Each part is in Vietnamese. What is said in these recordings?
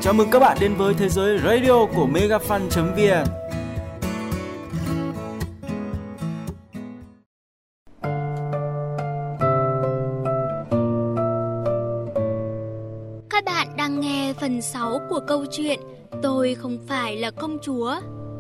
Chào mừng các bạn đến với thế giới radio của megafan.vn. Các bạn đang nghe phần 6 của câu chuyện Tôi không phải là công chúa.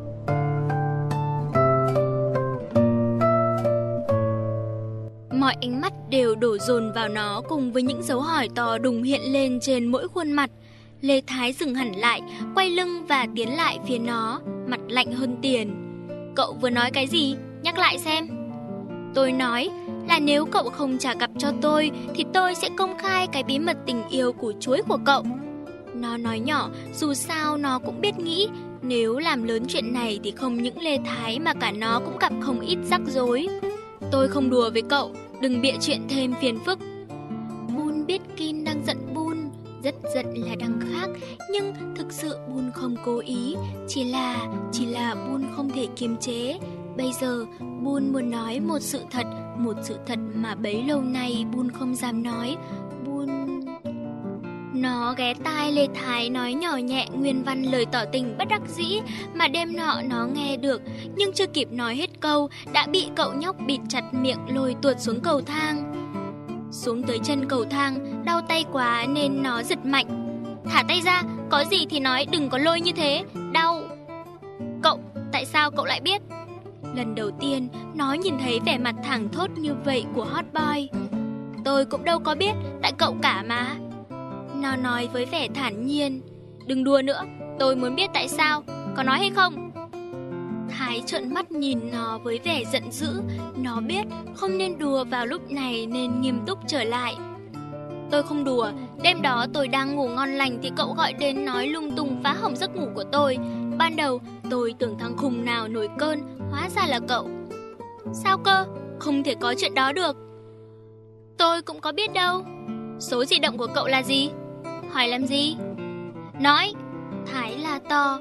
Mọi ánh mắt đều đổ dồn vào nó cùng với những dấu hỏi to đùng hiện lên trên mỗi khuôn mặt. Lê Thái dừng hẳn lại, quay lưng và tiến lại phía nó, mặt lạnh hơn tiền. Cậu vừa nói cái gì? Nhắc lại xem. Tôi nói là nếu cậu không trả cặp cho tôi thì tôi sẽ công khai cái bí mật tình yêu của chuối của cậu. Nó nói nhỏ, dù sao nó cũng biết nghĩ, nếu làm lớn chuyện này thì không những Lê Thái mà cả nó cũng gặp không ít rắc rối. Tôi không đùa với cậu, đừng bịa chuyện thêm phiền phức. Bun biết Kim đang giận Bun, rất giận là đằng khác, nhưng thực sự Bun không cố ý, chỉ là Bun không thể kiềm chế. Bây giờ Bun muốn nói một sự thật mà bấy lâu nay Bun không dám nói. Nó ghé tai Lê Thái nói nhỏ nhẹ nguyên văn lời tỏ tình bất đắc dĩ mà đêm nọ nó nghe được, nhưng chưa kịp nói hết câu đã bị cậu nhóc bịt chặt miệng lôi tuột xuống cầu thang. Xuống tới chân cầu thang, đau tay quá nên nó giật mạnh. Thả tay ra, có gì thì nói, đừng có lôi như thế, đau. Cậu, tại sao cậu lại biết? Lần đầu tiên, nó nhìn thấy vẻ mặt thẳng thốt như vậy của hot boy. Tôi cũng đâu có biết, tại cậu cả mà. Nó nói với vẻ thản nhiên. Đừng đùa nữa, tôi muốn biết tại sao, có nói hay không? Thái trợn mắt nhìn nó với vẻ giận dữ. Nó biết không nên đùa vào lúc này nên nghiêm túc trở lại. Tôi không đùa, đêm đó tôi đang ngủ ngon lành thì cậu gọi đến nói lung tung phá hỏng giấc ngủ của tôi. Ban đầu tôi tưởng thằng khùng nào nổi cơn, hóa ra là cậu. Sao cơ? Không thể có chuyện đó được. Tôi cũng có biết đâu. Số di động của cậu là gì? Hỏi làm gì? Nói. Thái là to.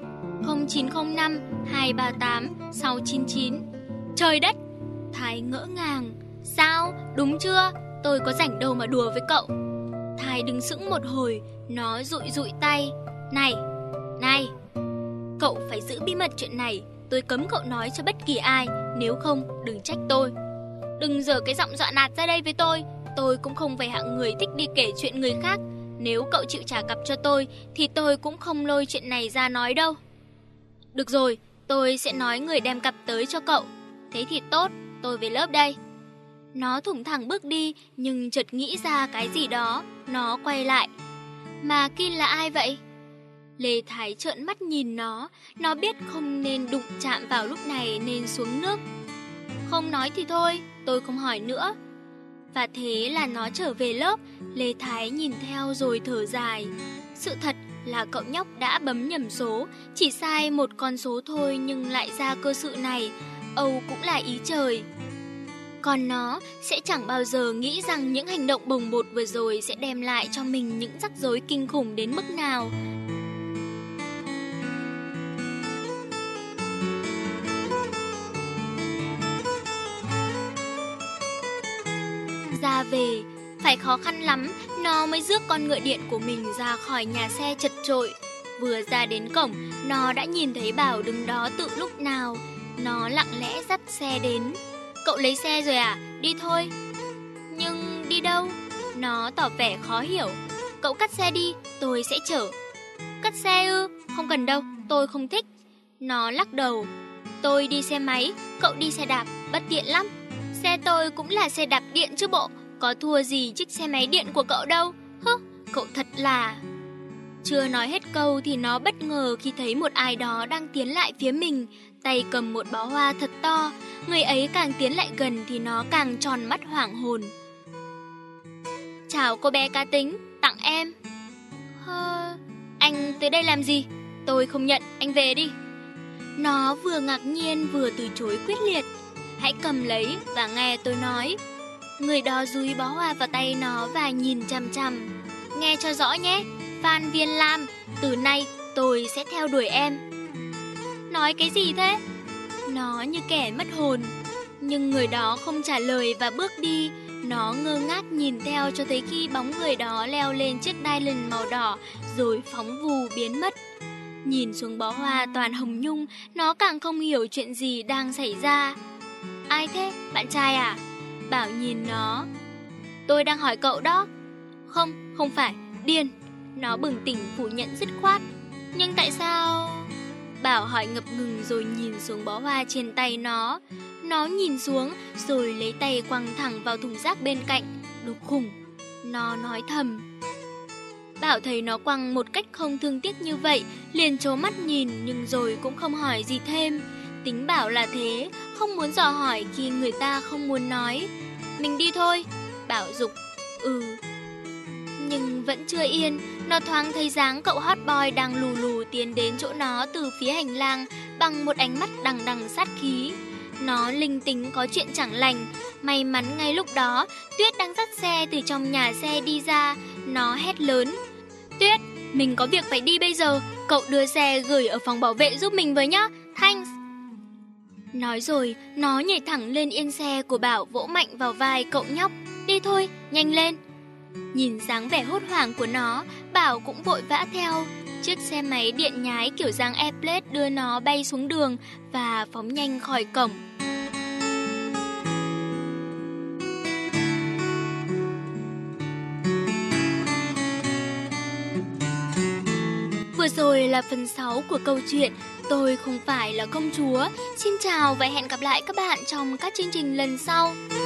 0905 238 699. Trời đất! Thái ngỡ ngàng. Sao? Đúng chưa? Tôi có rảnh đâu mà đùa với cậu. Thái đứng sững một hồi, nó dụi tay. Này, cậu phải giữ bí mật chuyện này. Tôi cấm cậu nói cho bất kỳ ai, nếu không đừng trách tôi. Đừng giở cái giọng dọa nạt ra đây với tôi. Tôi cũng không phải hạng người thích đi kể chuyện người khác. Nếu cậu chịu trả cặp cho tôi thì tôi cũng không lôi chuyện này ra nói đâu. Được rồi, tôi sẽ nói người đem cặp tới cho cậu. Thế thì tốt, tôi về lớp đây. Nó thủng thẳng bước đi, nhưng chợt nghĩ ra cái gì đó. Nó quay lại. Mà Kim là ai vậy? Lê Thái trợn mắt nhìn nó. Nó biết không nên đụng chạm vào lúc này nên xuống nước. Không nói thì thôi, tôi không hỏi nữa. Và thế là nó trở về lớp. Lê Thái nhìn theo rồi thở dài. Sự thật là cậu nhóc đã bấm nhầm số, chỉ sai một con số thôi nhưng lại ra cơ sự này. Âu cũng là ý trời. Còn nó sẽ chẳng bao giờ nghĩ rằng những hành động bồng bột vừa rồi sẽ đem lại cho mình những rắc rối kinh khủng đến mức nào. Ra về, phải khó khăn lắm, nó mới rước con ngựa điện của mình ra khỏi nhà xe chật chội. Vừa ra đến cổng, nó đã nhìn thấy Bảo đứng đó từ lúc nào. Nó lặng lẽ dắt xe đến. Cậu lấy xe rồi à? Đi thôi. Nhưng đi đâu? Nó tỏ vẻ khó hiểu. Cậu cắt xe đi, tôi sẽ chở. Cắt xe ư? Không cần đâu, tôi không thích. Nó lắc đầu. Tôi đi xe máy, cậu đi xe đạp, bất tiện lắm. Xe tôi cũng là xe đạp điện chứ bộ, có thua gì chiếc xe máy điện của cậu đâu. Cậu thật là... Chưa nói hết câu thì nó bất ngờ khi thấy một ai đó đang tiến lại phía mình, tay cầm một bó hoa thật to. Người ấy càng tiến lại gần thì nó càng tròn mắt hoảng hồn. Chào cô bé cá tính, tặng em. Anh tới đây làm gì? Tôi không nhận, anh về đi. Nó vừa ngạc nhiên vừa từ chối quyết liệt. Hãy cầm lấy và nghe tôi nói. Người đó dúi bó hoa vào tay nó và nhìn chằm chằm. Nghe cho rõ nhé, Phan Viên Lam, từ nay tôi sẽ theo đuổi em. Nói cái gì thế? Nó như kẻ mất hồn. Nhưng người đó không trả lời và bước đi. Nó ngơ ngác nhìn theo cho tới khi bóng người đó leo lên chiếc đai lưng màu đỏ rồi phóng vù biến mất. Nhìn xuống bó hoa toàn hồng nhung, nó càng không hiểu chuyện gì đang xảy ra. Ai thế? Bạn trai à? Bảo nhìn nó. Tôi đang hỏi cậu đó. Không phải, điên. Nó bừng tỉnh phủ nhận dứt khoát. Nhưng tại sao? Bảo hỏi ngập ngừng rồi nhìn xuống bó hoa trên tay nó. Nó nhìn xuống rồi lấy tay quăng thẳng vào thùng rác bên cạnh. Đồ khủng. Nó nói thầm. Bảo thấy nó quăng một cách không thương tiếc như vậy, liền trố mắt nhìn nhưng rồi cũng không hỏi gì thêm. Tính Bảo là thế, không muốn dò hỏi khi người ta không muốn nói. Mình đi thôi. Bảo giục. Nhưng vẫn chưa yên, nó thoáng thấy dáng cậu hot boy đang lù lù tiến đến chỗ nó từ phía hành lang bằng một ánh mắt đằng đằng sát khí. Nó linh tính có chuyện chẳng lành. May mắn ngay lúc đó, Tuyết đang dắt xe từ trong nhà xe đi ra. Nó hét lớn. Tuyết, mình có việc phải đi bây giờ. Cậu đưa xe gửi ở phòng bảo vệ giúp mình với nhá. Thanks. Nói rồi, nó nhảy thẳng lên yên xe của Bảo, vỗ mạnh vào vai cậu nhóc. Đi thôi, nhanh lên. Nhìn dáng vẻ hốt hoảng của nó, Bảo cũng vội vã theo. Chiếc xe máy điện nhái kiểu dáng Airblade đưa nó bay xuống đường và phóng nhanh khỏi cổng. Vừa rồi là phần 6 của câu chuyện Tôi không phải là công chúa. Xin chào và hẹn gặp lại các bạn trong các chương trình lần sau.